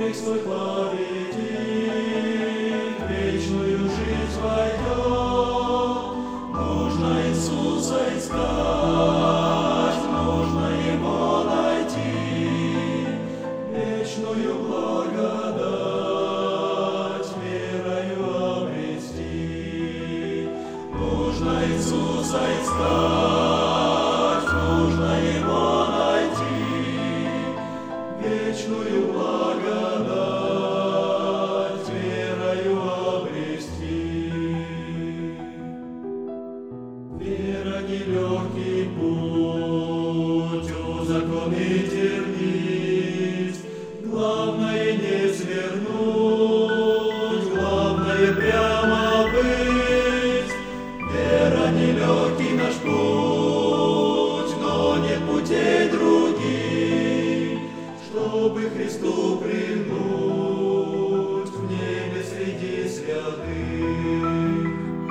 подвиг свой победит, вечную жизнь войдет. Нужно Иисуса искать, нужно Его найти, вечную благодать верою обрести. Нужно Иисуса искать, нужно Его найти, вечную благодать верою обрести. Вера нелегкий путь, узакон и тернист. Главное не свернуть, главное прямо быть. Вера нелегкий наш путь, но нет путей других, чтобы Христу прильнуть в небе среди святых.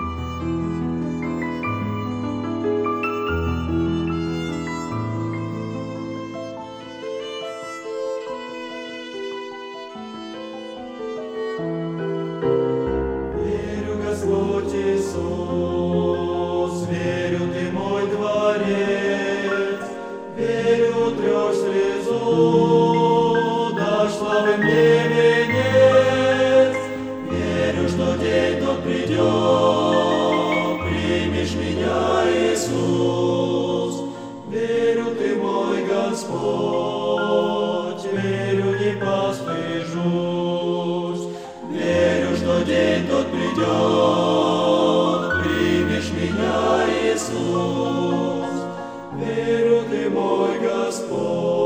Верю, Господь Иисус, верю, Ты мой Творец, верю, трешь слезу, дашь славы мне венец. Верю, что день тот придет, примешь меня, Иисус. Верю, Ты мой Господь, верю, не постыжусь. Верю, что день тот придет, примешь меня, Иисус. Верю, Ты мой Господь.